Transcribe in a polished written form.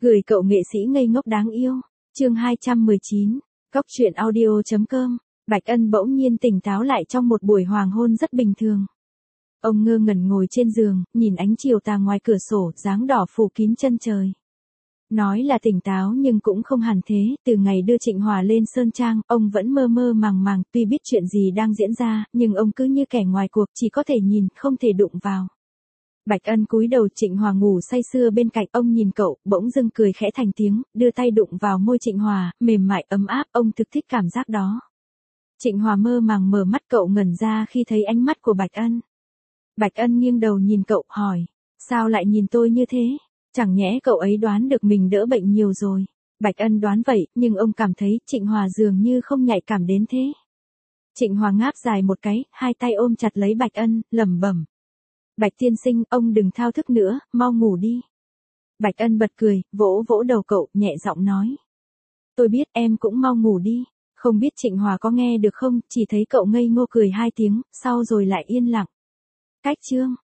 Gửi cậu nghệ sĩ ngây ngốc đáng yêu. Chương 219. Cóc truyện audio.com. Bạch Ân bỗng nhiên tỉnh táo lại trong một buổi hoàng hôn rất bình thường. Ông ngơ ngẩn ngồi trên giường, nhìn ánh chiều tà ngoài cửa sổ, dáng đỏ phủ kín chân trời. Nói là tỉnh táo nhưng cũng không hẳn thế, từ ngày đưa Trịnh Hòa lên Sơn Trang, ông vẫn mơ mơ màng màng, tuy biết chuyện gì đang diễn ra, nhưng ông cứ như kẻ ngoài cuộc, chỉ có thể nhìn, không thể đụng vào. Bạch Ân cúi đầu, Trịnh Hòa ngủ say sưa bên cạnh, ông nhìn cậu, bỗng dưng cười khẽ thành tiếng, đưa tay đụng vào môi Trịnh Hòa, mềm mại ấm áp, ông thực thích cảm giác đó. Trịnh Hòa mơ màng mở mắt, cậu ngẩn ra khi thấy ánh mắt của Bạch Ân. Bạch Ân nghiêng đầu nhìn cậu, hỏi, sao lại nhìn tôi như thế? Chẳng nhẽ cậu ấy đoán được mình đỡ bệnh nhiều rồi. Bạch Ân đoán vậy, nhưng ông cảm thấy Trịnh Hòa dường như không nhạy cảm đến thế. Trịnh Hòa ngáp dài một cái, hai tay ôm chặt lấy Bạch Ân, lẩm bẩm. Bạch tiên sinh, ông đừng thao thức nữa, mau ngủ đi. Bạch Ân bật cười, vỗ vỗ đầu cậu, nhẹ giọng nói. Tôi biết, em cũng mau ngủ đi. Không biết Trịnh Hòa có nghe được không, chỉ thấy cậu ngây ngô cười hai tiếng, sau rồi lại yên lặng. Cách chương.